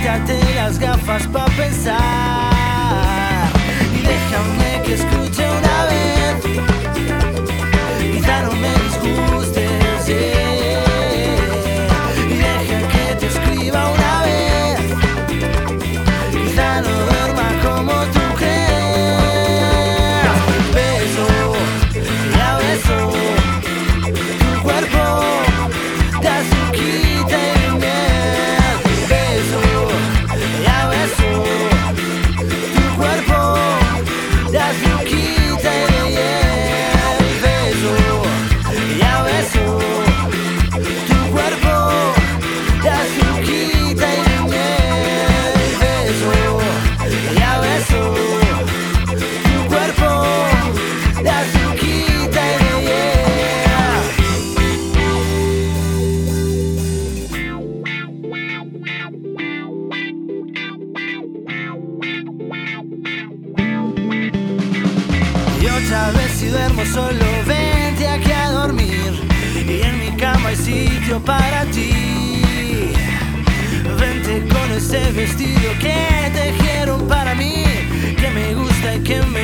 sácate las gafas pa' pensar y déjame que escuche una vez. Quizá no me disgustes, y deja que te escriba una vez. Quizá no duerma como tú crees. Beso y a beso tu cuerpo de azuquita y de miel. Beso y a beso tu cuerpo de azuquita y de miel. Beso y a beso tu cuerpo de azuquita y de miel. Beso y a beso tu cuerpo de azuquita y de miel. Y otra vez si duermo solo, vente aquí a dormir. Y en mi cama hay sitio para ti. Vente con ese vestido que tejieron para mí, que me gusta y que me